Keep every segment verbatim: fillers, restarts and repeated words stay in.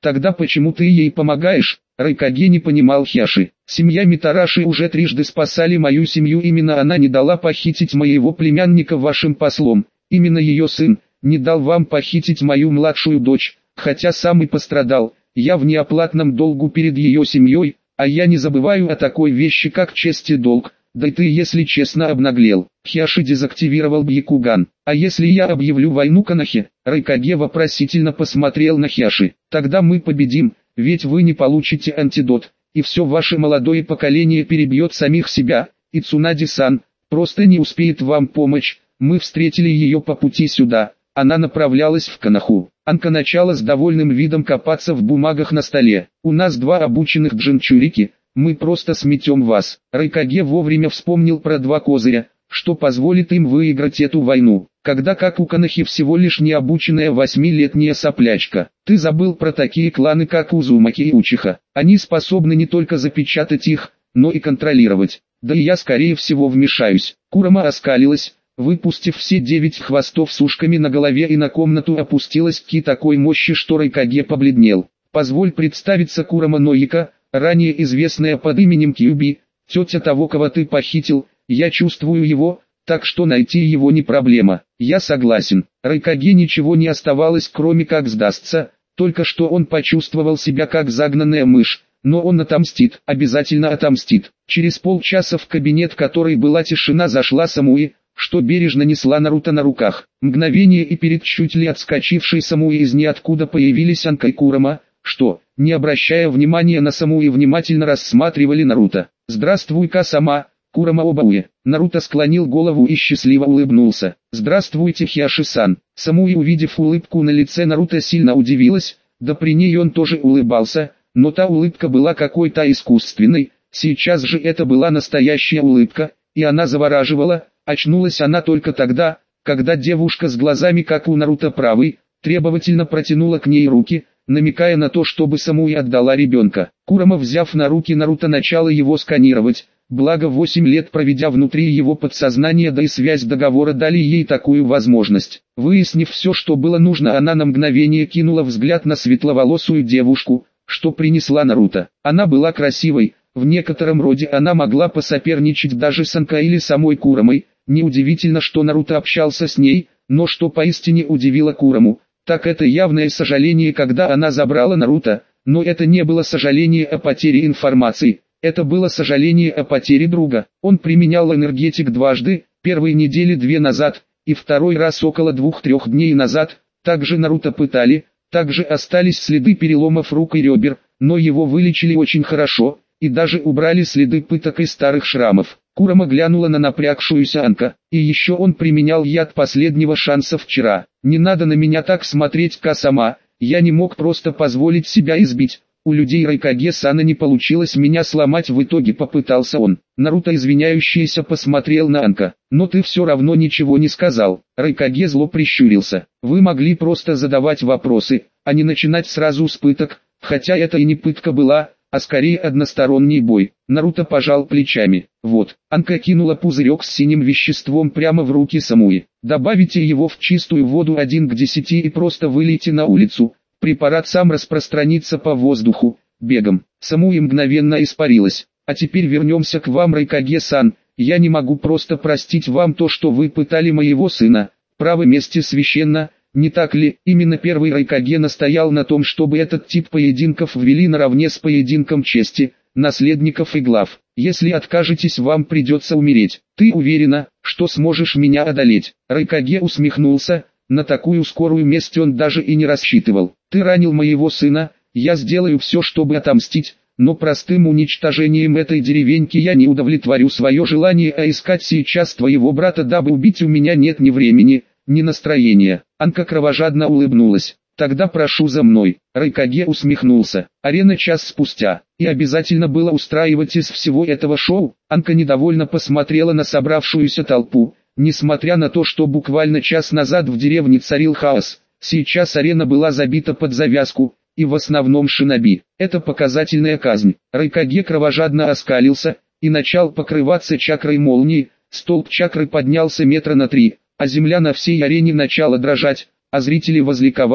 Тогда почему ты ей помогаешь? Райкаге не понимал Хяши. Семья Митараши уже трижды спасали мою семью, именно она не дала похитить моего племянника вашим послом. Именно ее сын не дал вам похитить мою младшую дочь, хотя сам и пострадал. Я в неоплатном долгу перед ее семьей, а я не забываю о такой вещи, как честь и долг. Да и ты, если честно, обнаглел. Хяши дезактивировал Бьякуган. А если я объявлю войну Конохе? Райкаге вопросительно посмотрел на Хяши. Тогда мы победим, ведь вы не получите антидот, и все ваше молодое поколение перебьет самих себя, и Цунади-сан просто не успеет вам помочь. Мы встретили ее по пути сюда, она направлялась в Коноху. Анка начала с довольным видом копаться в бумагах на столе. У нас два обученных джинчурики, мы просто сметем вас. Райкаге вовремя вспомнил про два козыря, что позволит им выиграть эту войну, когда как у Конохи всего лишь необученная восьмилетняя соплячка. Ты забыл про такие кланы, как Узумаки и Учиха. Они способны не только запечатать их, но и контролировать. Да и я скорее всего вмешаюсь. Курама оскалилась, выпустив все девять хвостов с ушками на голове, и на комнату опустилась ки такой мощи, что Райкаге побледнел. Позволь представиться, Курама Ноика, ранее известная под именем Кьюби, тетя того, кого ты похитил. Я чувствую его, так что найти его не проблема. Я согласен. Райкаге ничего не оставалось, кроме как сдастся. Только что он почувствовал себя как загнанная мышь. Но он отомстит, обязательно отомстит. Через полчаса в кабинет, в которой была тишина, зашла Самуи, что бережно несла Наруто на руках. Мгновение, и перед чуть ли отскочившей Самуи из ниоткуда появились Анка и Курама, что, не обращая внимания на Самуи, внимательно рассматривали Наруто. «Здравствуй-ка, сама, Курама Обауэ». Наруто склонил голову и счастливо улыбнулся. «Здравствуйте, Хяши-сан». Самуи, увидев улыбку на лице Наруто, сильно удивилась, да при ней он тоже улыбался, но та улыбка была какой-то искусственной. Сейчас же это была настоящая улыбка, и она завораживала. Очнулась она только тогда, когда девушка с глазами, как у Наруто правой, требовательно протянула к ней руки, намекая на то, чтобы Самуи отдала ребенка. Курама, взяв на руки Наруто, начала его сканировать, благо восемь лет проведя внутри его подсознания, да и связь договора дали ей такую возможность. Выяснив все, что было нужно, она на мгновение кинула взгляд на светловолосую девушку, что принесла Наруто. Она была красивой, в некотором роде она могла посоперничать даже с Анка или самой Курамой. Неудивительно, что Наруто общался с ней, но что поистине удивило Кураму, так это явное сожаление, когда она забрала Наруто. Но это не было сожаление о потере информации, это было сожаление о потере друга. Он применял энергетик дважды, первой недели две назад, и второй раз около двух-трех дней назад. Также Наруто пытали, также остались следы переломов рук и ребер, но его вылечили очень хорошо, и даже убрали следы пыток и старых шрамов. Курама глянула на напрягшуюся Анка. И еще он применял яд последнего шанса вчера. «Не надо на меня так смотреть, Ка-сама, я не мог просто позволить себя избить. У людей Райкаге-сана не получилось меня сломать, в итоге попытался он». Наруто извиняющийся посмотрел на Анка. «Но ты все равно ничего не сказал». Райкаге зло прищурился. «Вы могли просто задавать вопросы, а не начинать сразу с пыток, хотя это и не пытка была, а скорее односторонний бой». Наруто пожал плечами. «Вот». Анка кинула пузырек с синим веществом прямо в руки Самуи. «Добавите его в чистую воду один к десяти и просто вылейте на улицу. Препарат сам распространится по воздуху, бегом». Самуи мгновенно испарилась. «А теперь вернемся к вам, Райкаге-сан. Я не могу просто простить вам то, что вы пытали моего сына. Право мести священно, не так ли?» Именно первый Райкаге настоял на том, чтобы этот тип поединков ввели наравне с поединком чести, наследников и глав. «Если откажетесь, вам придется умереть. Ты уверена, что сможешь меня одолеть?» Райкаге усмехнулся. На такую скорую месть он даже и не рассчитывал. «Ты ранил моего сына, я сделаю все, чтобы отомстить, но простым уничтожением этой деревеньки я не удовлетворю свое желание, а искать сейчас твоего брата, дабы убить, у меня нет ни времени, ни настроения». Анка кровожадно улыбнулась. «Тогда прошу за мной». Райкаге усмехнулся. «Арена час спустя. И обязательно было устраивать из всего этого шоу?» Анка недовольно посмотрела на собравшуюся толпу. Несмотря на то, что буквально час назад в деревне царил хаос, сейчас арена была забита под завязку, и в основном шиноби. Это показательная казнь. Райкаге кровожадно оскалился и начал покрываться чакрой молнии. Столб чакры поднялся метра на три, а земля на всей арене начала дрожать, а зрители возликовали.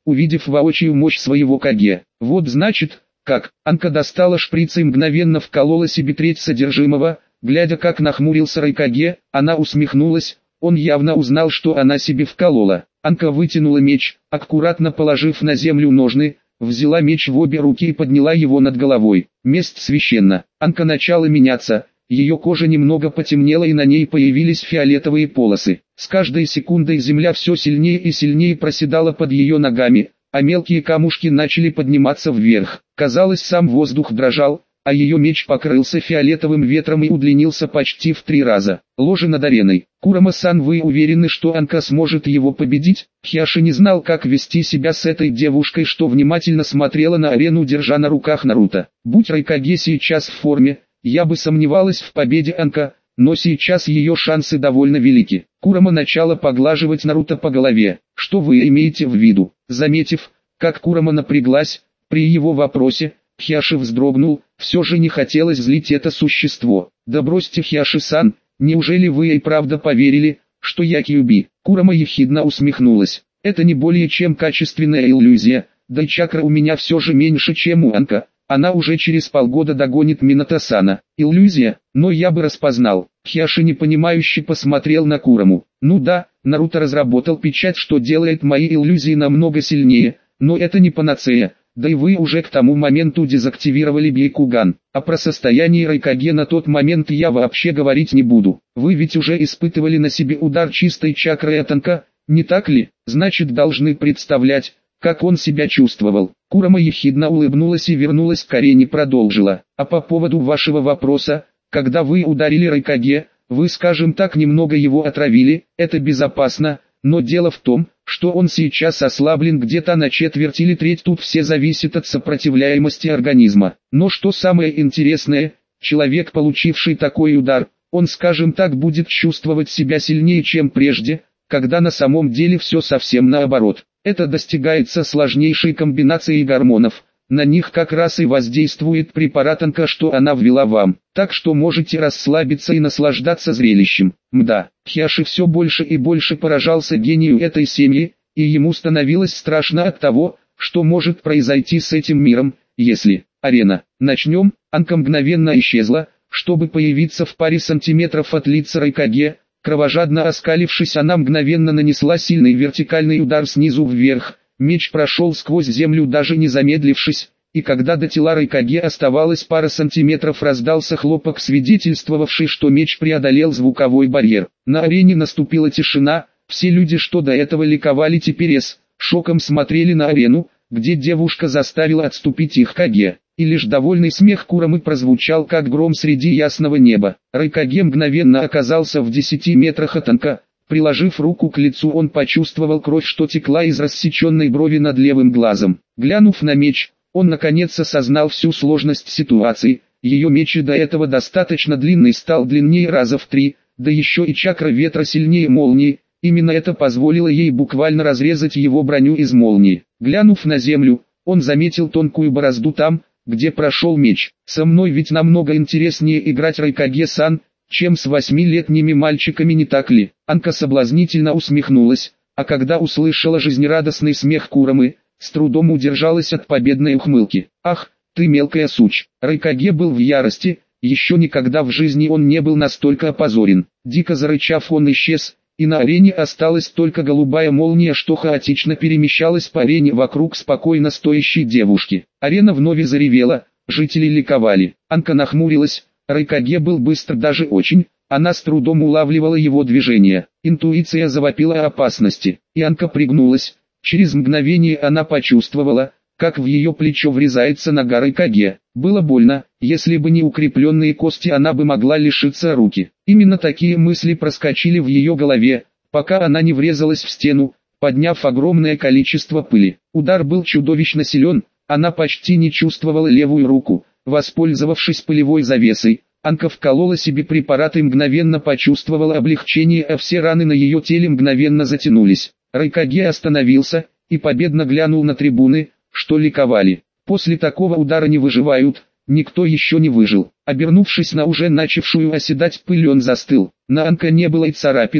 увидев воочию мощь своего Каге. Вот значит, как. Анка достала шприц и мгновенно вколола себе треть содержимого. Глядя, как нахмурился Райкаге, она усмехнулась. Он явно узнал, что она себе вколола. Анка вытянула меч, аккуратно положив на землю ножны, взяла меч в обе руки и подняла его над головой. Месть священна. Анка начала меняться, ее кожа немного потемнела и на ней появились фиолетовые полосы. С каждой секундой земля все сильнее и сильнее проседала под ее ногами, а мелкие камушки начали подниматься вверх. Казалось, сам воздух дрожал, а ее меч покрылся фиолетовым ветром и удлинился почти в три раза. Ложе над ареной. Курама-сан, вы уверены, что Анка сможет его победить? Хьяши не знал, как вести себя с этой девушкой, что внимательно смотрела на арену, держа на руках Наруто. Будь Райкаге сейчас в форме, я бы сомневалась в победе Анка, но сейчас ее шансы довольно велики. Курама начала поглаживать Наруто по голове. Что вы имеете в виду? Заметив, как Курама напряглась, при его вопросе, Хьяши вздрогнул. Все же не хотелось злить это существо. Да бросьте, Хьяши-сан, неужели вы и правда поверили, что я Кьюби? Курама ехидно усмехнулась. Это не более чем качественная иллюзия, да и чакра у меня все же меньше, чем у Анка. Она уже через полгода догонит Минато-сана. Иллюзия, но я бы распознал. Хьяши непонимающе посмотрел на Кураму. Ну да, Наруто разработал печать, что делает мои иллюзии намного сильнее, но это не панацея. Да и вы уже к тому моменту дезактивировали Бейкуган, а про состояние Райкаге на тот момент я вообще говорить не буду. Вы ведь уже испытывали на себе удар чистой чакрой от Анка, не так ли? Значит, должны представлять, как он себя чувствовал. Курама ехидно улыбнулась и вернулась к арене, продолжила. А по поводу вашего вопроса, когда вы ударили Райкаге, вы, скажем так, немного его отравили, это безопасно, но дело в том, что он сейчас ослаблен где-то на четверть или треть, тут все зависит от сопротивляемости организма. Но что самое интересное, человек, получивший такой удар, он, скажем так, будет чувствовать себя сильнее, чем прежде, когда на самом деле все совсем наоборот. Это достигается сложнейшей комбинацией гормонов. На них как раз и воздействует препарат Анка, что она ввела вам. Так что можете расслабиться и наслаждаться зрелищем. Мда, Хьяши все больше и больше поражался гению этой семьи, и ему становилось страшно от того, что может произойти с этим миром, если... Арена. Начнем. Анка мгновенно исчезла, чтобы появиться в паре сантиметров от лица Райкаге. Кровожадно оскалившись, она мгновенно нанесла сильный вертикальный удар снизу вверх. Меч прошел сквозь землю, даже не замедлившись, и когда до тела Райкаге оставалось пара сантиметров, раздался хлопок, свидетельствовавший, что меч преодолел звуковой барьер. На арене наступила тишина, все люди, что до этого ликовали, теперь с шоком смотрели на арену, где девушка заставила отступить их Каге, и лишь довольный смех Курамы прозвучал, как гром среди ясного неба. Райкаге мгновенно оказался в десяти метрах от Анка. Приложив руку к лицу, он почувствовал кровь, что текла из рассеченной брови над левым глазом. Глянув на меч, он наконец осознал всю сложность ситуации. Ее меч и до этого достаточно длинный стал длиннее раза в три, да еще и чакра ветра сильнее молнии. Именно это позволило ей буквально разрезать его броню из молнии. Глянув на землю, он заметил тонкую борозду там, где прошел меч. «Со мной ведь намного интереснее играть, Райкаге-сан, чем с восьмилетними мальчиками, не так ли?» Анка соблазнительно усмехнулась, а когда услышала жизнерадостный смех Курамы, с трудом удержалась от победной ухмылки. «Ах, ты мелкая сучь!» Райкаге был в ярости, еще никогда в жизни он не был настолько опозорен. Дико зарычав, он исчез, и на арене осталась только голубая молния, что хаотично перемещалась по арене вокруг спокойно стоящей девушки. Арена вновь заревела, жители ликовали. Анка нахмурилась. Райкаге был быстр, даже очень, она с трудом улавливала его движения. Интуиция завопила о опасности, и Анка пригнулась. Через мгновение она почувствовала, как в ее плечо врезается нога Райкаге. Было больно, если бы не укрепленные кости, она бы могла лишиться руки. Именно такие мысли проскочили в ее голове, пока она не врезалась в стену, подняв огромное количество пыли. Удар был чудовищно силен, она почти не чувствовала левую руку. Воспользовавшись пылевой завесой, Анка вколола себе препарат и мгновенно почувствовала облегчение, а все раны на ее теле мгновенно затянулись. Райкаге остановился и победно глянул на трибуны, что ликовали. После такого удара не выживают, никто еще не выжил. Обернувшись на уже начавшую оседать пыль, он застыл. На Анка не было и царапины,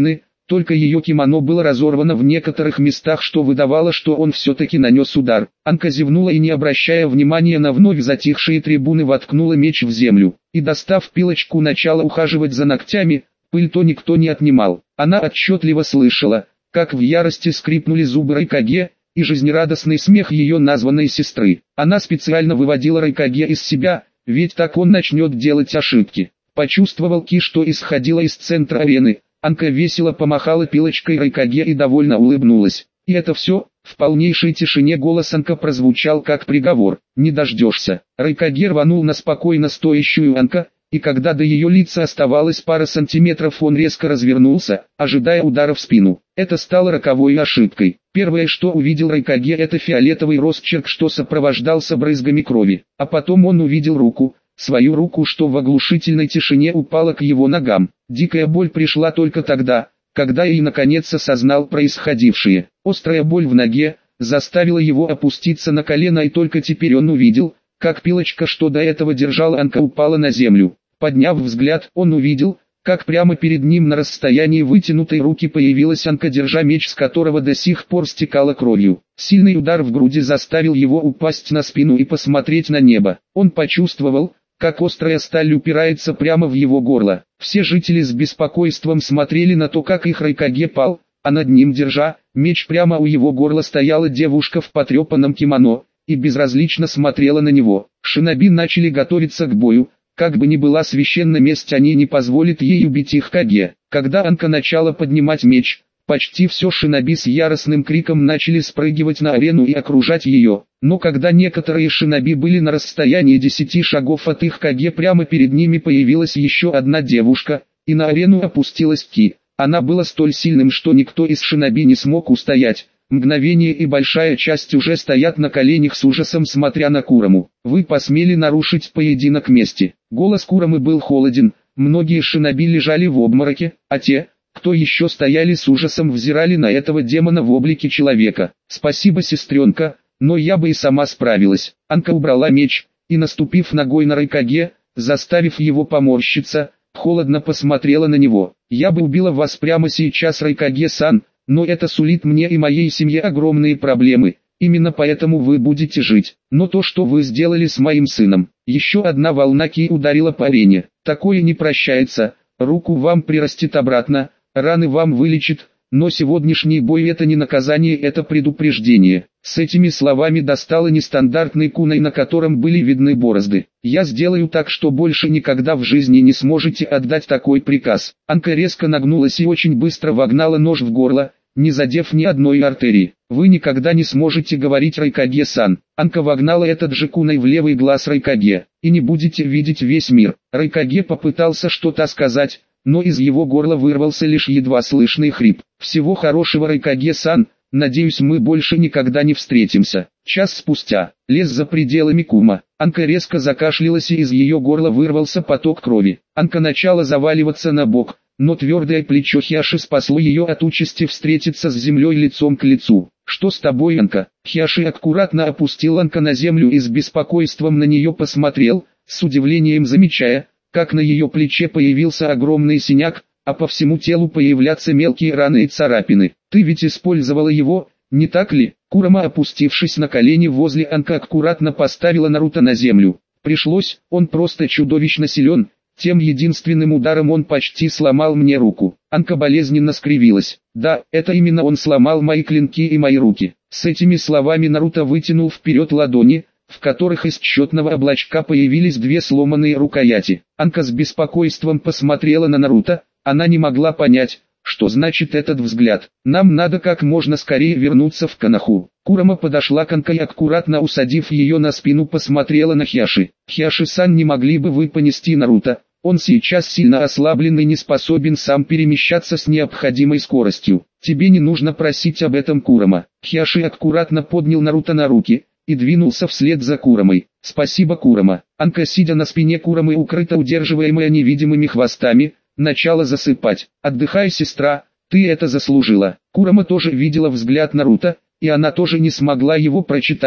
только ее кимоно было разорвано в некоторых местах, что выдавало, что он все-таки нанес удар. Анка зевнула и, не обращая внимания на вновь затихшие трибуны, воткнула меч в землю, и, достав пилочку, начала ухаживать за ногтями. Пыль то никто не отнимал. Она отчетливо слышала, как в ярости скрипнули зубы Райкаге, и жизнерадостный смех ее названной сестры. Она специально выводила Райкаге из себя, ведь так он начнет делать ошибки. Почувствовал ки, что исходило из центра арены. Анка весело помахала пилочкой Райкаге и довольно улыбнулась. И это все. В полнейшей тишине голос Анка прозвучал как приговор. Не дождешься. Райкаге рванул на спокойно стоящую Анка, и когда до ее лица оставалось пара сантиметров, он резко развернулся, ожидая удара в спину. Это стало роковой ошибкой. Первое, что увидел Райкаге, это фиолетовый росчерк, что сопровождался брызгами крови. А потом он увидел руку, свою руку, что в оглушительной тишине упала к его ногам. Дикая боль пришла только тогда, когда Эй наконец осознал происходившее. Острая боль в ноге заставила его опуститься на колено, и только теперь он увидел, как пилочка, что до этого держала Анка, упала на землю. Подняв взгляд, он увидел, как прямо перед ним на расстоянии вытянутой руки появилась Анка, держа меч, с которого до сих пор стекала кровью. Сильный удар в груди заставил его упасть на спину и посмотреть на небо. Он почувствовал, как острая сталь упирается прямо в его горло. Все жители с беспокойством смотрели на то, как их Райкаге пал, а над ним, держа меч прямо у его горла, стояла девушка в потрепанном кимоно и безразлично смотрела на него. Шиноби начали готовиться к бою. Как бы ни была священна месть, они не позволят ей убить их Каге. Когда Анка начала поднимать меч, почти все шиноби с яростным криком начали спрыгивать на арену и окружать ее. Но когда некоторые шиноби были на расстоянии десяти шагов от их Каге, прямо перед ними появилась еще одна девушка, и на арену опустилась Ки. Она была столь сильным, что никто из шиноби не смог устоять. Мгновение, и большая часть уже стоят на коленях с ужасом, смотря на Кураму. Вы посмели нарушить поединок мести. Голос Курамы был холоден, многие шиноби лежали в обмороке, а те, кто еще стояли с ужасом, взирали на этого демона в облике человека. Спасибо, сестренка, но я бы и сама справилась. Анка убрала меч, и, наступив ногой на Райкаге, заставив его поморщиться, холодно посмотрела на него. Я бы убила вас прямо сейчас, Райкаге-сан, но это сулит мне и моей семье огромные проблемы, именно поэтому вы будете жить. Но то, что вы сделали с моим сыном, еще одна волна ки ударила по арене. Такое не прощается, руку вам прирастет обратно, раны вам вылечит, но сегодняшний бой — это не наказание, это предупреждение. С этими словами достала нестандартный кунай, на котором были видны борозды. Я сделаю так, что больше никогда в жизни не сможете отдать такой приказ. Анка резко нагнулась и очень быстро вогнала нож в горло, не задев ни одной артерии. Вы никогда не сможете говорить, Райкаге-сан. Анка вогнала этот же кунай в левый глаз Райкаге, и не будете видеть весь мир. Райкаге попытался что-то сказать, но из его горла вырвался лишь едва слышный хрип. Всего хорошего, Райкаге-сан, надеюсь, мы больше никогда не встретимся. Час спустя, лес за пределами Кума. Анка резко закашлялась, и из ее горла вырвался поток крови. Анка начала заваливаться на бок, но твердое плечо Хиаши спасло ее от участи встретиться с землей лицом к лицу. «Что с тобой, Анка?» Хиаши аккуратно опустил Анка на землю и с беспокойством на нее посмотрел, с удивлением замечая, как на ее плече появился огромный синяк, а по всему телу появляться мелкие раны и царапины. «Ты ведь использовала его, не так ли?» Курама, опустившись на колени возле Анка, аккуратно поставила Наруто на землю. «Пришлось, он просто чудовищно силен, тем единственным ударом он почти сломал мне руку». Анка болезненно скривилась. «Да, это именно он сломал мои клинки и мои руки». С этими словами Наруто вытянул вперед ладони, в которых из четного облачка появились две сломанные рукояти. Анка с беспокойством посмотрела на Наруто. Она не могла понять, что значит этот взгляд. «Нам надо как можно скорее вернуться в Коноху». Курама подошла к Анка и, аккуратно усадив ее на спину, посмотрела на Хиаши. «Хиаши-сан, не могли бы вы понести Наруто? Он сейчас сильно ослаблен и не способен сам перемещаться с необходимой скоростью. Тебе не нужно просить об этом, Курама». Хиаши аккуратно поднял Наруто на руки и двинулся вслед за Курамой. «Спасибо, Курама». Анка, сидя на спине Курамы, укрыто удерживаемая невидимыми хвостами, начала засыпать. «Отдыхай, сестра, ты это заслужила». Курама тоже видела взгляд Наруто, и она тоже не смогла его прочитать,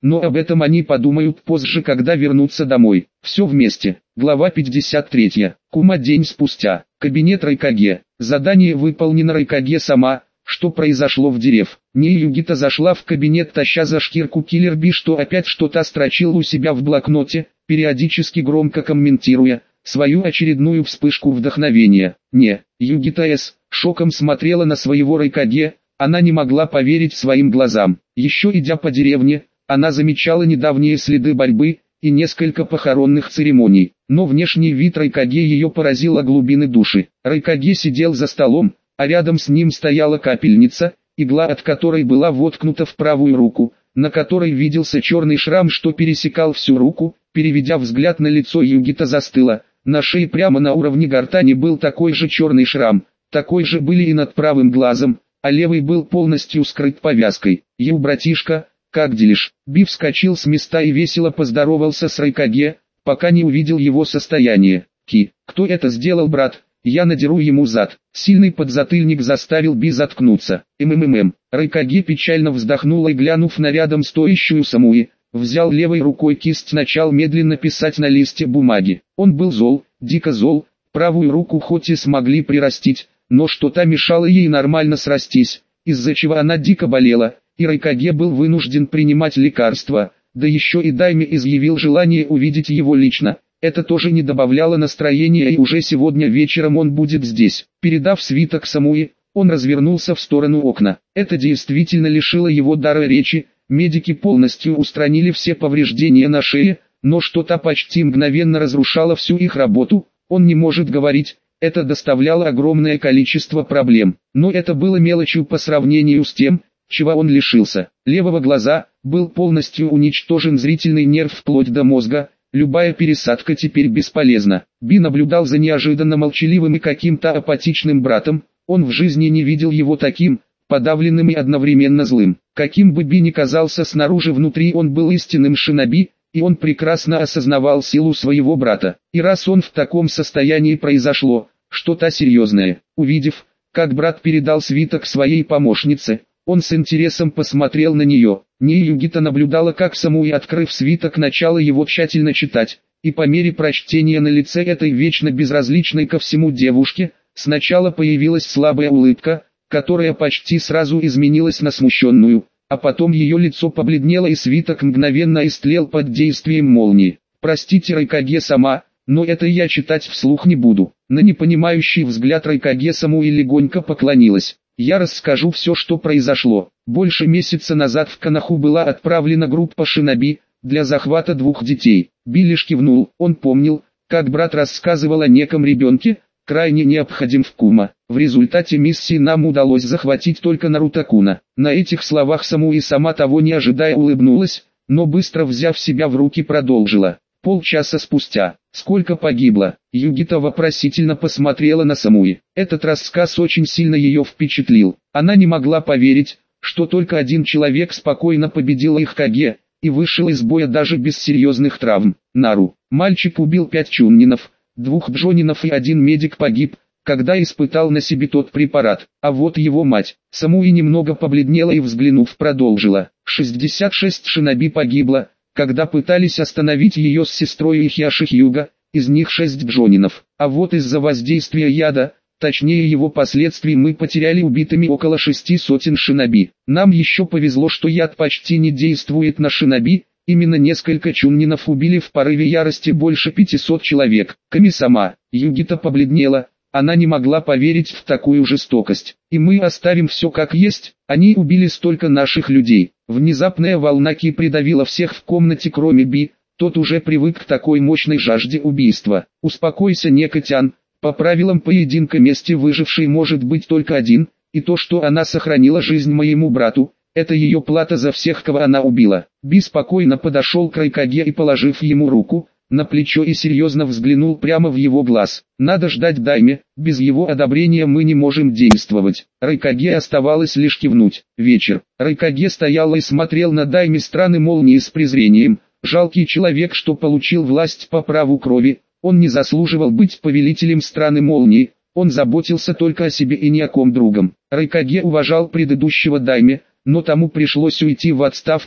но об этом они подумают позже, когда вернутся домой. Все вместе. Глава пятьдесят три. Кума день спустя. Кабинет Райкаге. Задание выполнено Райкаге-сама. Что произошло в дерев? Не Югита зашла в кабинет, таща за шкирку Киллер Би, что опять что-то строчил у себя в блокноте, периодически громко комментируя свою очередную вспышку вдохновения. Не, Югита С. шоком смотрела на своего Райкаге, она не могла поверить своим глазам. Еще идя по деревне, она замечала недавние следы борьбы и несколько похоронных церемоний, но внешний вид Райкаге ее поразил о глубины души. Райкаге сидел за столом, а рядом с ним стояла капельница, игла от которой была воткнута в правую руку, на которой виделся черный шрам, что пересекал всю руку. Переведя взгляд на лицо, Югита застыла. На шее прямо на уровне гортани был такой же черный шрам, такой же были и над правым глазом, а левый был полностью скрыт повязкой. «Ю, братишка, как делишь?» Би вскочил с места и весело поздоровался с Райкаге, пока не увидел его состояние. «Ки, кто это сделал, брат? Я надеру ему зад». Сильный подзатыльник заставил Би заткнуться. «МММ». Райкаге печально вздохнул и, глянув на рядом стоящую Самуи, взял левой рукой кисть, начал медленно писать на листе бумаги. Он был зол, дико зол, правую руку хоть и смогли прирастить, но что-то мешало ей нормально срастись, из-за чего она дико болела, и Райкаге был вынужден принимать лекарства, да еще и Дайме изъявил желание увидеть его лично. Это тоже не добавляло настроения, и уже сегодня вечером он будет здесь. Передав свиток Самуи, он развернулся в сторону окна. Это действительно лишило его дара речи. Медики полностью устранили все повреждения на шее, но что-то почти мгновенно разрушало всю их работу. Он не может говорить, это доставляло огромное количество проблем. Но это было мелочью по сравнению с тем, чего он лишился. Левого глаза был полностью уничтожен зрительный нерв вплоть до мозга. Любая пересадка теперь бесполезна. Би наблюдал за неожиданно молчаливым и каким-то апатичным братом. Он в жизни не видел его таким подавленным и одновременно злым. Каким бы Би ни казался снаружи, внутри он был истинным шиноби, и он прекрасно осознавал силу своего брата. И раз он в таком состоянии, произошло что-то серьезное. Увидев, как брат передал свиток своей помощнице, он с интересом посмотрел на нее. Не Югита наблюдала, как Самуи, открыв свиток, начала его тщательно читать, и по мере прочтения на лице этой вечно безразличной ко всему девушки, сначала появилась слабая улыбка, которая почти сразу изменилась на смущенную, а потом ее лицо побледнело и свиток мгновенно истлел под действием молнии. «Простите, Райкаге-сама, но это я читать вслух не буду». На непонимающий взгляд Райкаге Самуи легонько поклонилась. «Я расскажу все, что произошло. Больше месяца назад в Канаху была отправлена группа шиноби для захвата двух детей». Би лишь кивнул. Он помнил, как брат рассказывал о неком ребенке, крайне необходим в Кума. В результате миссии нам удалось захватить только Наруто-куна. На этих словах Самуи, сама того не ожидая, улыбнулась, но быстро взяв себя в руки, продолжила. Полчаса спустя. Сколько погибло? Югита вопросительно посмотрела на Самуи. Этот рассказ очень сильно ее впечатлил. Она не могла поверить, что только один человек спокойно победил их Каге и вышел из боя даже без серьезных травм. Нару. Мальчик убил пять чуннинов, двух джонинов и один медик погиб, когда испытал на себе тот препарат. А вот его мать. Самуи немного побледнела и, взглянув, продолжила. шестьдесят шесть шиноби погибло, когда пытались остановить ее с сестрой Ихиаши Хьюга, из них шесть джонинов. А вот из-за воздействия яда, точнее его последствий, мы потеряли убитыми около шести сотен шиноби. Нам еще повезло, что яд почти не действует на шиноби. Именно несколько чуннинов убили в порыве ярости больше пятисот человек. Ками-сама. Югита побледнела. Она не могла поверить в такую жестокость. И мы оставим все как есть. Они убили столько наших людей. Внезапная волна ки придавила всех в комнате, кроме Би. Тот уже привык к такой мощной жажде убийства. Успокойся, Некотян. По правилам поединка мести выживший может быть только один. И то, что она сохранила жизнь моему брату, это ее плата за всех, кого она убила. Би спокойно подошел к Райкаге и, положив ему руку на плечо, и серьезно взглянул прямо в его глаз. Надо ждать Дайме, без его одобрения мы не можем действовать. Райкаге оставалось лишь кивнуть. Вечер. Райкаге стоял и смотрел на Дайме страны молнии с презрением. Жалкий человек, что получил власть по праву крови. Он не заслуживал быть повелителем страны молнии. Он заботился только о себе и ни о ком другом. Райкаге уважал предыдущего Дайме, но тому пришлось уйти в отставку,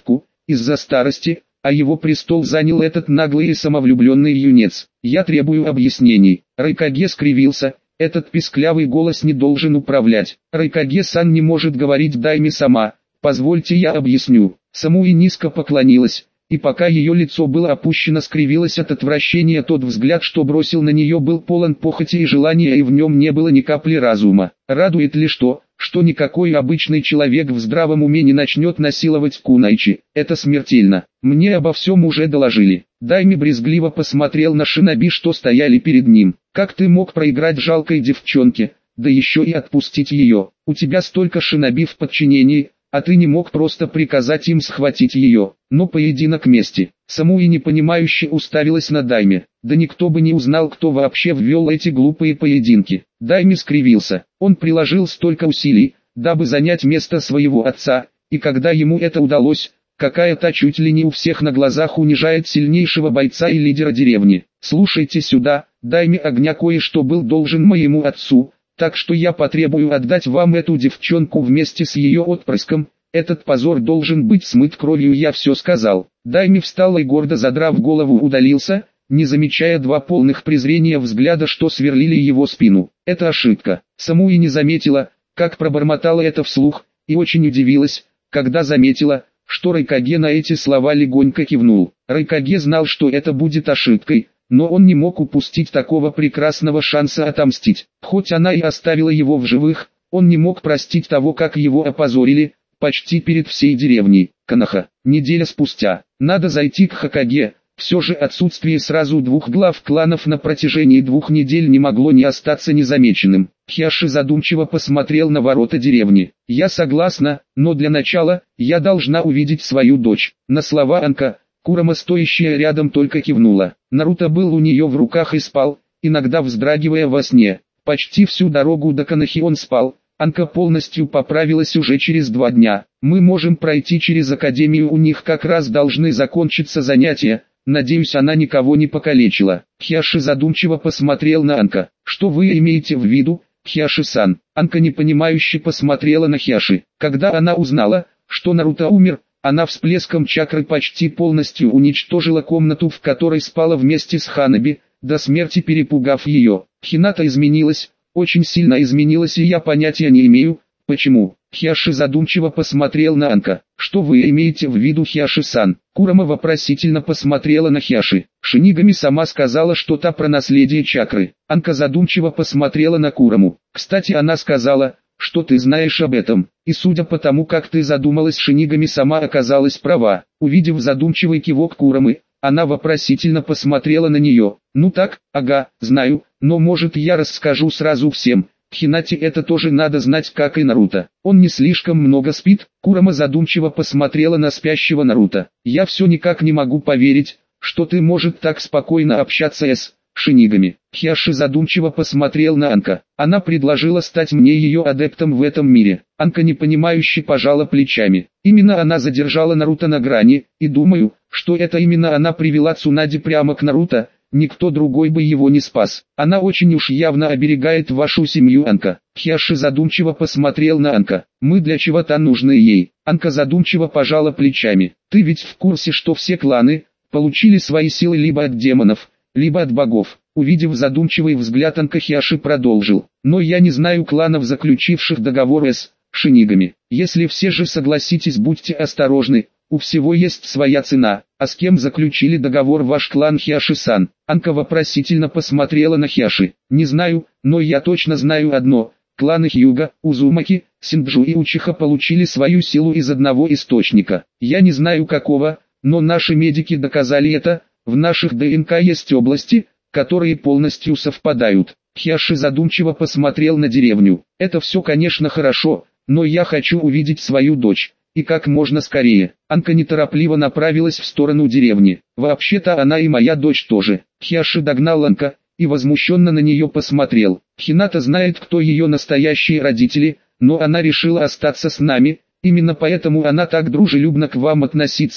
из-за старости, а его престол занял этот наглый и самовлюбленный юнец. Я требую объяснений. Райкаге скривился. Этот писклявый голос не должен управлять. Райкаге-сан не может говорить Дайме сама. Позвольте я объясню. Самуи низко поклонилась, и пока ее лицо было опущено, скривилось от отвращения. Тот взгляд, что бросил на нее, был полон похоти и желания, и в нем не было ни капли разума. Радует лишь то, что никакой обычный человек в здравом уме не начнет насиловать Кунайчи. Это смертельно. Мне обо всем уже доложили. Дайми брезгливо посмотрел на шиноби, что стояли перед ним. Как ты мог проиграть жалкой девчонке, да еще и отпустить ее? У тебя столько шиноби в подчинении, а ты не мог просто приказать им схватить ее. Но поединок мести. Самуи непонимающе уставилась на Дайме. Да никто бы не узнал, кто вообще ввел эти глупые поединки. Дайме скривился. Он приложил столько усилий, дабы занять место своего отца, и когда ему это удалось, какая-то чуть ли не у всех на глазах унижает сильнейшего бойца и лидера деревни. Слушайте сюда, Дайме огня кое-что был должен моему отцу, так что я потребую отдать вам эту девчонку вместе с ее отпрыском. Этот позор должен быть смыт кровью, я все сказал. Дайми встал и, гордо задрав голову, удалился, не замечая два полных презрения взгляда, что сверлили его спину. Это ошибка. Самуи не заметила, как пробормотала это вслух, и очень удивилась, когда заметила, что Райкаге на эти слова легонько кивнул. Райкаге знал, что это будет ошибкой, но он не мог упустить такого прекрасного шанса отомстить. Хоть она и оставила его в живых, он не мог простить того, как его опозорили, почти перед всей деревней. Канаха. Неделя спустя. Надо зайти к Хокаге. Все же отсутствие сразу двух глав кланов на протяжении двух недель не могло не остаться незамеченным. Хиаши задумчиво посмотрел на ворота деревни. Я согласна, но для начала, я должна увидеть свою дочь. На слова Анка, Курама, стоящая рядом, только кивнула. Наруто был у нее в руках и спал, иногда вздрагивая во сне. Почти всю дорогу до Канахи он спал. Анка полностью поправилась уже через два дня. Мы можем пройти через академию, у них как раз должны закончиться занятия. Надеюсь, она никого не покалечила. Хиаши задумчиво посмотрел на Анка. Что вы имеете в виду, Хиаши-сан? Анка непонимающе посмотрела на Хиаши. Когда она узнала, что Наруто умер, она всплеском чакры почти полностью уничтожила комнату, в которой спала вместе с Ханаби, до смерти перепугав ее. Хината изменилась, очень сильно изменилась, и я понятия не имею, почему. Хиаши задумчиво посмотрел на Анка. Что вы имеете в виду, Хиаши-сан? Курама вопросительно посмотрела на Хиаши. Шинигами сама сказала что-то про наследие чакры. Анка задумчиво посмотрела на Кураму. Кстати, она сказала, что ты знаешь об этом, и судя по тому, как ты задумалась, Шинигами сама оказалась права. Увидев задумчивый кивок Курамы, она вопросительно посмотрела на нее. Ну так, ага, знаю, но может я расскажу сразу всем. Хинате это тоже надо знать, как и Наруто. Он не слишком много спит. Курама задумчиво посмотрела на спящего Наруто. Я все никак не могу поверить, что ты может так спокойно общаться с Шинигами. Хиаши задумчиво посмотрел на Анка. Она предложила стать мне ее адептом в этом мире. Анка непонимающе пожала плечами. Именно она задержала Наруто на грани, и думаю, что это именно она привела Цунади прямо к Наруто. Никто другой бы его не спас. Она очень уж явно оберегает вашу семью, Анка. Хиаши задумчиво посмотрел на Анка. Мы для чего-то нужны ей. Анка задумчиво пожала плечами. Ты ведь в курсе, что все кланы получили свои силы либо от демонов, либо от богов. Увидев задумчивый взгляд Анка, Хиаши продолжил. Но я не знаю кланов, заключивших договор с Шинигами. Если все же согласитесь, будьте осторожны. У всего есть своя цена. А с кем заключили договор ваш клан, Хиаши-сан? Анка вопросительно посмотрела на Хиаши. Не знаю, но я точно знаю одно. Кланы Хьюга, Узумаки, Синджу и Учиха получили свою силу из одного источника. Я не знаю какого, но наши медики доказали это. В наших ДНК есть области, которые полностью совпадают. Хиаши задумчиво посмотрел на деревню. Это все, конечно, хорошо, но я хочу увидеть свою дочь. И как можно скорее. Анка неторопливо направилась в сторону деревни. Вообще-то она и моя дочь тоже. Хиаши догнал Анка и возмущенно на нее посмотрел. Хината знает, кто ее настоящие родители, но она решила остаться с нами. Именно поэтому она так дружелюбно к вам относится.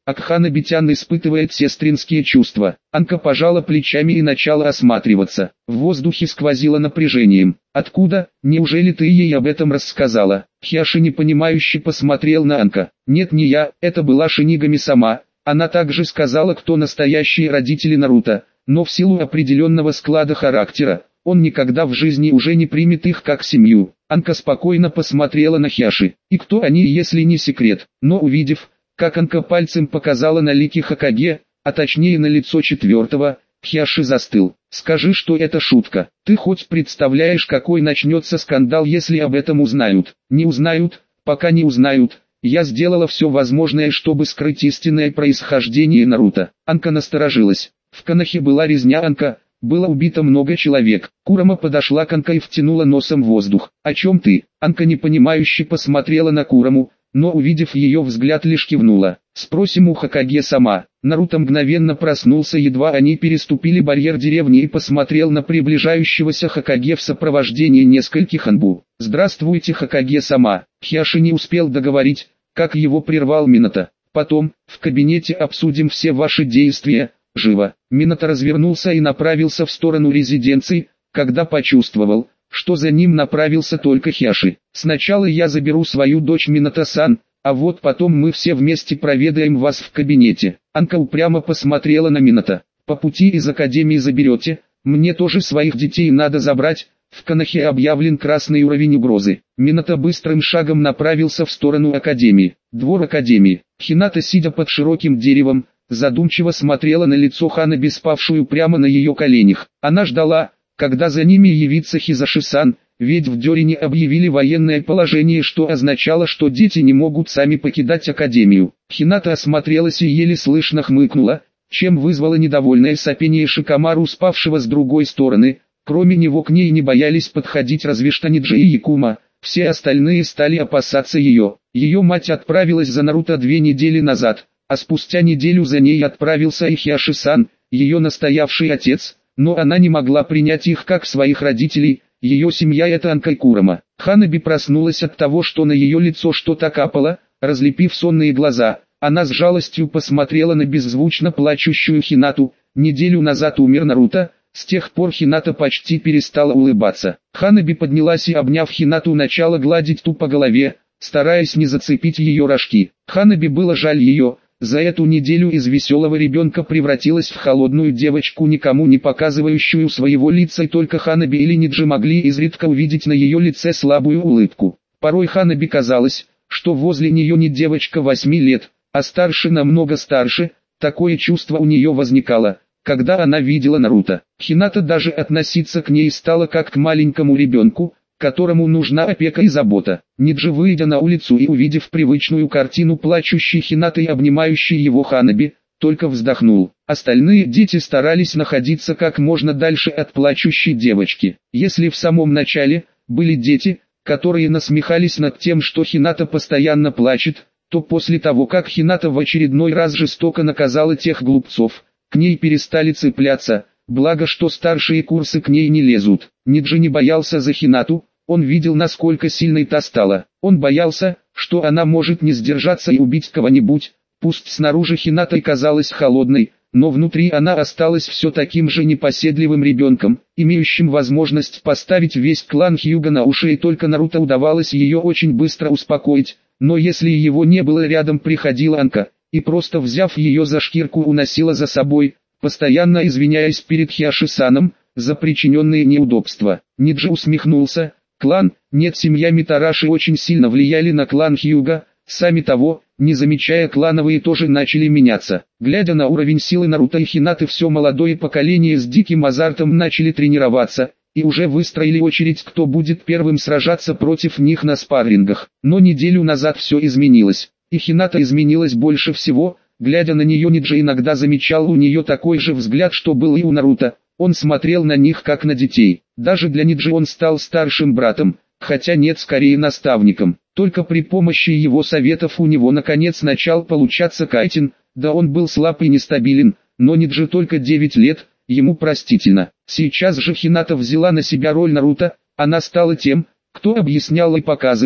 а к Ханабитян испытывает сестринские чувства. Анка пожала плечами и начала осматриваться. В воздухе сквозило напряжением. «Откуда? Неужели ты ей об этом рассказала?» Хьяши непонимающе посмотрел на Анка. «Нет, не я, это была Шинигами сама. Она также сказала, кто настоящие родители Наруто, но в силу определенного склада характера, он никогда в жизни уже не примет их как семью». Анка спокойно посмотрела на Хьяши. «И кто они, если не секрет?» Но увидев, как Анка пальцем показала на лики Хокаге, а точнее на лицо четвертого, Хьяши застыл. «Скажи, что это шутка. Ты хоть представляешь, какой начнется скандал, если об этом узнают?» «Не узнают, пока не узнают. Я сделала все возможное, чтобы скрыть истинное происхождение Наруто». Анка насторожилась. В Конохе была резня Анка. Было убито много человек. Курама подошла к Анка и втянула носом воздух. «О чем ты?» Анка непонимающе посмотрела на Кураму, но увидев ее взгляд лишь кивнула. «Спросим у Хокаге сама». Наруто мгновенно проснулся, едва они переступили барьер деревни, и посмотрел на приближающегося Хокаге в сопровождении нескольких анбу. «Здравствуйте, Хокаге сама». Хьяши не успел договорить, как его прервал Минато. «Потом, в кабинете обсудим все ваши действия. Живо». Минато развернулся и направился в сторону резиденции, когда почувствовал, что за ним направился только Хьяши. «Сначала я заберу свою дочь Минато-сан, а вот потом мы все вместе проведаем вас в кабинете». Анка упрямо посмотрела на Минато. «По пути из академии заберете, мне тоже своих детей надо забрать». В Конохе объявлен красный уровень угрозы. Минато быстрым шагом направился в сторону академии. Двор академии. Хината, сидя под широким деревом, задумчиво смотрела на лицо Ханаби, спавшую прямо на ее коленях. Она ждала, когда за ними явится Хизаши-сан, ведь в Дёрине объявили военное положение, что означало, что дети не могут сами покидать академию. Хината осмотрелась и еле слышно хмыкнула, чем вызвало недовольное сопение Шикамару, спавшего с другой стороны. Кроме него к ней не боялись подходить разве что Ниджи и Якума, все остальные стали опасаться ее. Ее мать отправилась за Наруто две недели назад, а спустя неделю за ней отправился и Хьяши-сан, ее настоявший отец, но она не могла принять их как своих родителей. Ее семья — это Анка и Курама. Ханаби проснулась от того, что на ее лицо что-то капало, разлепив сонные глаза. Она с жалостью посмотрела на беззвучно плачущую Хинату. Неделю назад умер Наруто, с тех пор Хината почти перестала улыбаться. Ханаби поднялась и, обняв Хинату, начала гладить ту по голове, стараясь не зацепить ее рожки. Ханаби было жаль ее. За эту неделю из веселого ребенка превратилась в холодную девочку, никому не показывающую своего лица, и только Ханаби или Ниджи могли изредка увидеть на ее лице слабую улыбку. Порой Ханаби казалось, что возле нее не девочка восьми лет, а старше, намного старше. Такое чувство у нее возникало, когда она видела Наруто. Хината даже относиться к ней стала как к маленькому ребенку, которому нужна опека и забота. Ниджи, выйдя на улицу и увидев привычную картину плачущей Хинаты и обнимающей его Ханаби, только вздохнул. Остальные дети старались находиться как можно дальше от плачущей девочки. Если в самом начале были дети, которые насмехались над тем, что Хината постоянно плачет, то после того, как Хината в очередной раз жестоко наказала тех глупцов, к ней перестали цепляться. Благо, что старшие курсы к ней не лезут. Ниджи не боялся за Хинату. Он видел, насколько сильной та стала. Он боялся, что она может не сдержаться и убить кого-нибудь. Пусть снаружи Хината и казалась холодной, но внутри она осталась все таким же непоседливым ребенком, имеющим возможность поставить весь клан Хьюга на уши, и только Наруто удавалось ее очень быстро успокоить. Но если его не было рядом, приходила Анка, и просто взяв ее за шкирку уносила за собой, постоянно извиняясь перед Хьяши-саном за причиненные неудобства. Ниджи усмехнулся. Клан, нет, семья Митараши очень сильно влияли на клан Хьюга, сами того, не замечая, клановые тоже начали меняться. Глядя на уровень силы Наруто и Хинаты, все молодое поколение с диким азартом начали тренироваться, и уже выстроили очередь, кто будет первым сражаться против них на спаррингах. Но неделю назад все изменилось, и Хината изменилась больше всего. Глядя на нее, Ниджи иногда замечал у нее такой же взгляд, что был и у Наруто. Он смотрел на них как на детей. Даже для Ниджи он стал старшим братом, хотя нет, скорее наставником. Только при помощи его советов у него наконец начал получаться кайтинг. Да, он был слаб и нестабилен, но Ниджи только девять лет, ему простительно. Сейчас же Хината взяла на себя роль Наруто. Она стала тем, кто объяснял и показывал,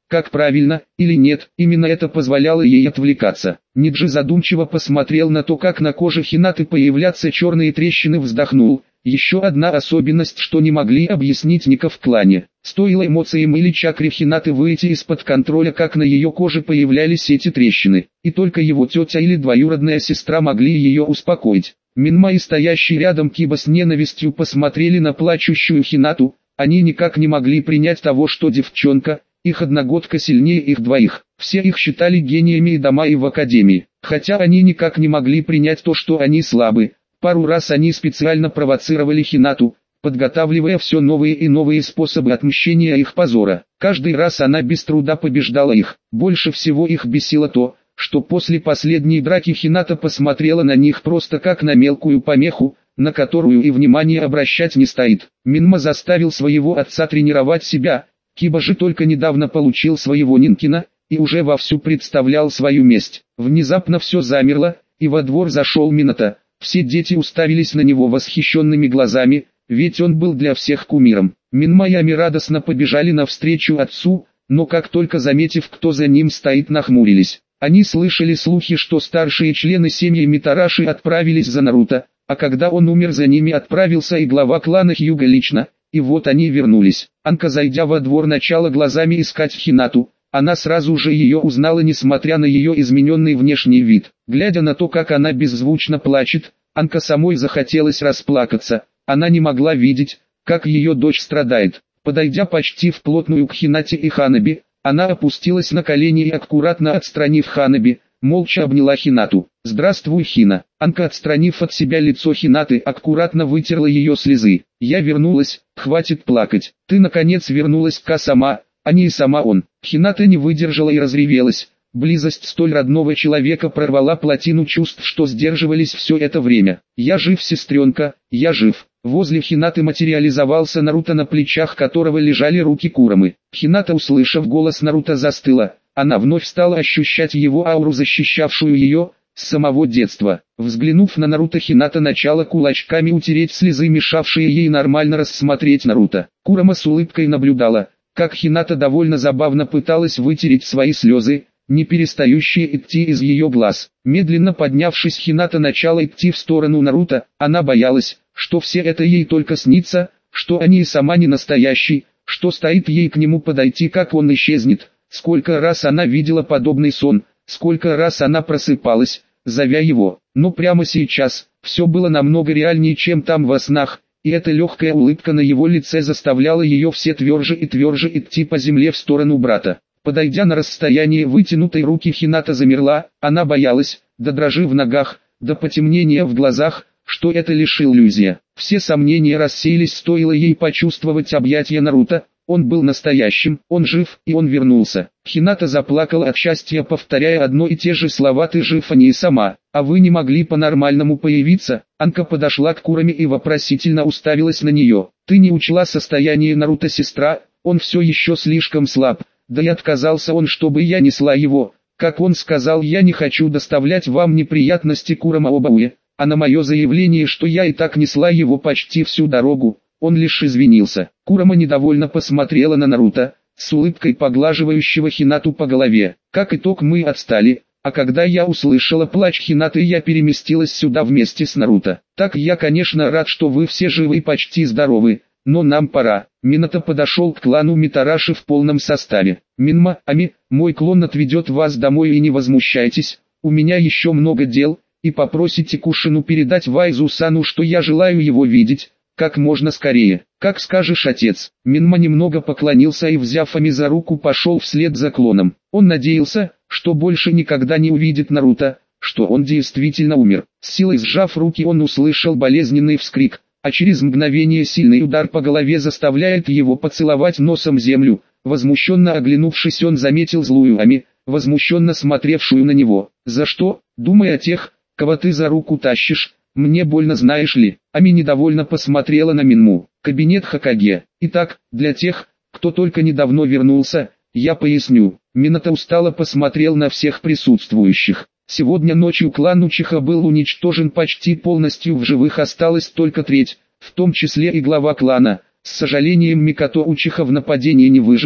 как правильно, или нет, именно это позволяло ей отвлекаться. Ниджи задумчиво посмотрел на то, как на коже Хинаты появлятся черные трещины, вздохнул. Еще одна особенность, что не могли объяснить Ника в клане. Стоило эмоциям или чакре Хинаты выйти из-под контроля, как на ее коже появлялись эти трещины. И только его тетя или двоюродная сестра могли ее успокоить. Минма и стоящий рядом Киба с ненавистью посмотрели на плачущую Хинату. Они никак не могли принять того, что девчонка, их одногодка, сильнее их двоих. Все их считали гениями и дома и в академии. Хотя они никак не могли принять то, что они слабы. Пару раз они специально провоцировали Хинату, подготавливая все новые и новые способы отмщения их позора. Каждый раз она без труда побеждала их. Больше всего их бесило то, что после последней драки Хината посмотрела на них просто как на мелкую помеху, на которую и внимание обращать не стоит. Минма заставил своего отца тренировать себя, Киба же только недавно получил своего Нинкина, и уже вовсю представлял свою месть. Внезапно все замерло, и во двор зашел Минато. Все дети уставились на него восхищенными глазами, ведь он был для всех кумиром. Минма и Ами радостно побежали навстречу отцу, но как только заметив, кто за ним стоит, нахмурились. Они слышали слухи, что старшие члены семьи Митараши отправились за Наруто, а когда он умер, за ними отправился и глава клана Хьюга лично, и вот они вернулись. Анка, зайдя во двор, начала глазами искать Хинату. Она сразу же ее узнала, несмотря на ее измененный внешний вид. Глядя на то, как она беззвучно плачет, Анка самой захотелось расплакаться. Она не могла видеть, как ее дочь страдает. Подойдя почти вплотную к Хинате и Ханаби, она опустилась на колени и, аккуратно отстранив Ханаби, молча обняла Хинату. «Здравствуй, Хина». Анка, отстранив от себя лицо Хинаты, аккуратно вытерла ее слезы. «Я вернулась, хватит плакать. Ты наконец вернулась, Ка сама, а не и сама он». Хината не выдержала и разревелась. Близость столь родного человека прорвала плотину чувств, что сдерживались все это время. «Я жив, сестренка, я жив». Возле Хинаты материализовался Наруто, на плечах которого лежали руки Курамы. Хината, услышав голос Наруто, застыла. Она вновь стала ощущать его ауру, защищавшую ее с самого детства. Взглянув на Наруто, Хината начала кулачками утереть слезы, мешавшие ей нормально рассмотреть Наруто. Курама с улыбкой наблюдала, как Хината довольно забавно пыталась вытереть свои слезы, не перестающие идти из ее глаз. Медленно поднявшись, Хината начала идти в сторону Наруто. Она боялась, что все это ей только снится, что они и сама не настоящий, что стоит ей к нему подойти, как он исчезнет. Сколько раз она видела подобный сон, сколько раз она просыпалась, зовя его. Но прямо сейчас, все было намного реальнее, чем там во снах, и эта легкая улыбка на его лице заставляла ее все тверже и тверже идти по земле в сторону брата. Подойдя на расстояние вытянутой руки, Хината замерла. Она боялась, до дрожи в ногах, до потемнения в глазах, что это лишь иллюзия. Все сомнения рассеялись, стоило ей почувствовать объятия Наруто. Он был настоящим, он жив, и он вернулся. Хината заплакала от счастья, повторяя одно и те же слова: «Ты жив, а не и сама, а вы не могли по-нормальному появиться». Анка подошла к Кураме и вопросительно уставилась на нее. «Ты не учла состояние Наруто, сестра? Он все еще слишком слаб. Да и отказался он, чтобы я несла его. Как он сказал, я не хочу доставлять вам неприятности, Курама Обауэ, а на мое заявление, что я и так несла его почти всю дорогу, он лишь извинился». Курама недовольно посмотрела на Наруто, с улыбкой поглаживающего Хинату по голове. «Как итог, мы отстали, а когда я услышала плач Хинаты, я переместилась сюда вместе с Наруто. Так я, конечно, рад, что вы все живы и почти здоровы, но нам пора». Минато подошел к клану Митараши в полном составе. «Минма, Ами, мой клон отведет вас домой, и не возмущайтесь, у меня еще много дел, и попросите Кушину передать Вайзу-сану, что я желаю его видеть как можно скорее». «Как скажешь, отец». Минма немного поклонился и, взяв Ами за руку, пошел вслед за клоном. Он надеялся, что больше никогда не увидит Наруто, что он действительно умер. С силой сжав руки, он услышал болезненный вскрик, а через мгновение сильный удар по голове заставляет его поцеловать носом землю. Возмущенно оглянувшись, он заметил злую Ами, возмущенно смотревшую на него. «За что? Думай о тех, кого ты за руку тащишь. Мне больно, знаешь ли». Ами недовольно посмотрела на Минму. Кабинет Хокаге. «Итак, для тех, кто только недавно вернулся, я поясню». Минато устало посмотрел на всех присутствующих. Сегодня ночью клан Учиха был уничтожен почти полностью, в живых осталась только треть, в том числе и глава клана. С сожалением, Микото Учиха в нападении не выжила,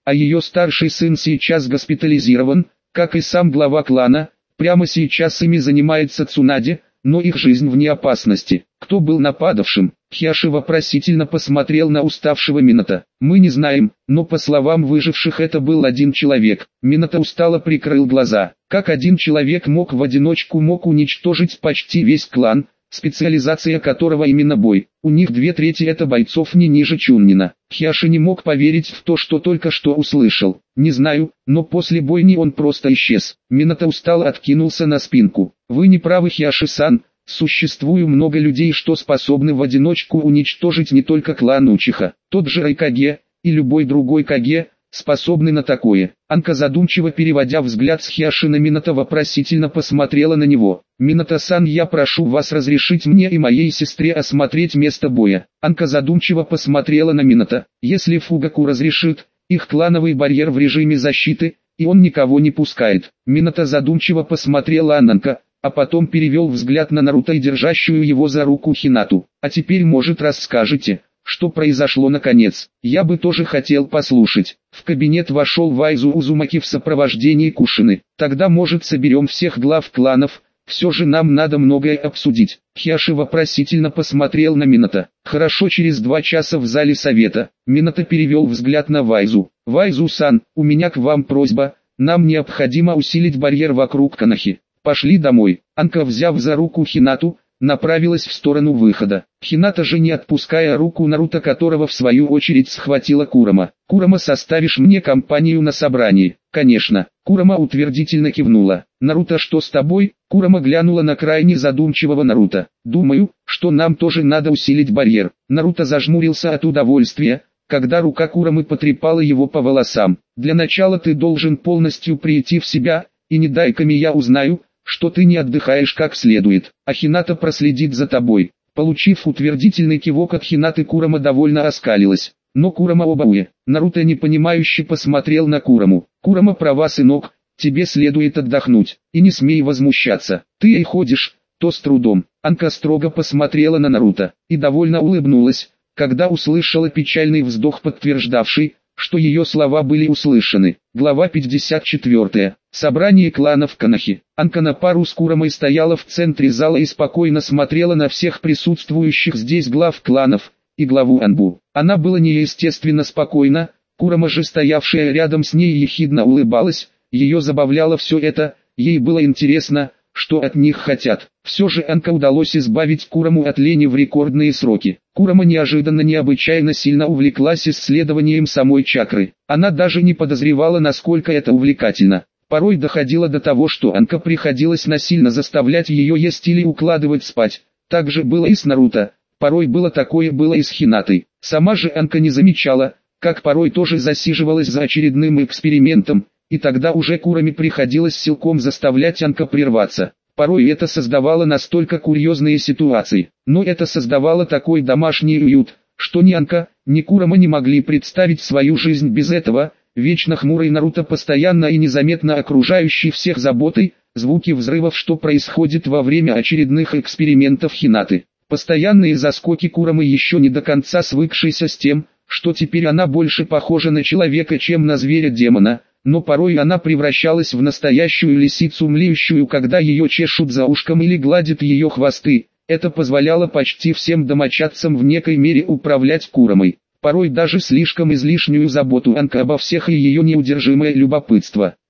а ее старший сын сейчас госпитализирован, как и сам глава клана. Прямо сейчас ими занимается Цунаде, но их жизнь вне опасности. Кто был нападавшим? Хьяши вопросительно посмотрел на уставшего Минато. Мы не знаем, но по словам выживших это был один человек. Минато устало прикрыл глаза. Как один человек мог в одиночку мог уничтожить почти весь клан, специализация которого именно бой. У них две трети это бойцов не ниже Чуннина. Хьяши не мог поверить в то, что только что услышал. Не знаю, но после бойни он просто исчез. Минато устало откинулся на спинку. Вы не правы, Хьяши-сан. Существует много людей, что способны в одиночку уничтожить не только клан Учиха. Тот же Райкаге, и любой другой Каге, способны на такое. Анка, задумчиво переводя взгляд с Хьяши на Минато, вопросительно посмотрела на него. Минато-сан, я прошу вас разрешить мне и моей сестре осмотреть место боя. Анка задумчиво посмотрела на Минато. Если Фугаку разрешит, их клановый барьер в режиме защиты, и он никого не пускает. Минато задумчиво посмотрела на Анка, а потом перевел взгляд на Наруто и держащую его за руку Хинату. А теперь, может, расскажете, что произошло наконец? Я бы тоже хотел послушать. В кабинет вошел Вайзу Узумаки в сопровождении Кушины. Тогда, может, соберем всех глав кланов, все же нам надо многое обсудить. Хьяши вопросительно посмотрел на Минато. Хорошо, через два часа в зале совета. Минато перевел взгляд на Вайзу. Вайзу-сан, у меня к вам просьба, нам необходимо усилить барьер вокруг Канахи. Пошли домой. Анка, взяв за руку Хинату, направилась в сторону выхода. Хината же, не отпуская руку Наруто, которого в свою очередь схватила Курама. «Курама, составишь мне компанию на собрании?» «Конечно». Курама утвердительно кивнула. «Наруто, что с тобой?» Курама глянула на крайне задумчивого Наруто. «Думаю, что нам тоже надо усилить барьер». Наруто зажмурился от удовольствия, когда рука Курамы потрепала его по волосам. «Для начала ты должен полностью прийти в себя, и не дай-ка я узнаю, что ты не отдыхаешь как следует, а Хината проследит за тобой». Получив утвердительный кивок от Хинаты, Курама довольно оскалилась. Но Курама обауе. Наруто непонимающе посмотрел на Кураму. «Курама права, сынок, тебе следует отдохнуть, и не смей возмущаться. Ты и ходишь, то с трудом». Анка строго посмотрела на Наруто, и довольно улыбнулась, когда услышала печальный вздох, подтверждавший, что ее слова были услышаны. Глава пятьдесят четыре. Собрание кланов Канахи. Анка на пару с Курамой стояла в центре зала и спокойно смотрела на всех присутствующих здесь глав кланов, и главу Анбу. Она была неестественно спокойна, Курама же, стоявшая рядом с ней, ехидно улыбалась, ее забавляло все это, ей было интересно, что от них хотят. Все же Анка удалось избавить Кураму от лени в рекордные сроки. Курама неожиданно необычайно сильно увлеклась исследованием самой чакры. Она даже не подозревала, насколько это увлекательно. Порой доходило до того, что Анка приходилось насильно заставлять ее есть или укладывать спать. Так же было и с Наруто. Порой было такое было и с Хинатой. Сама же Анка не замечала, как порой тоже засиживалась за очередным экспериментом, и тогда уже Кураме приходилось силком заставлять Анка прерваться. Порой это создавало настолько курьезные ситуации, но это создавало такой домашний уют, что ни Анка, ни Курама не могли представить свою жизнь без этого. Вечно хмурый Наруто, постоянно и незаметно окружающий всех заботой, звуки взрывов, что происходит во время очередных экспериментов Хинаты. Постоянные заскоки Курамы, еще не до конца свыкшейся с тем, что теперь она больше похожа на человека, чем на зверя-демона, но порой она превращалась в настоящую лисицу, млеющую, когда ее чешут за ушком или гладят ее хвосты. Это позволяло почти всем домочадцам в некой мере управлять Курамой. Порой даже слишком излишнюю заботу Анка обо всех и ее неудержимое любопытство.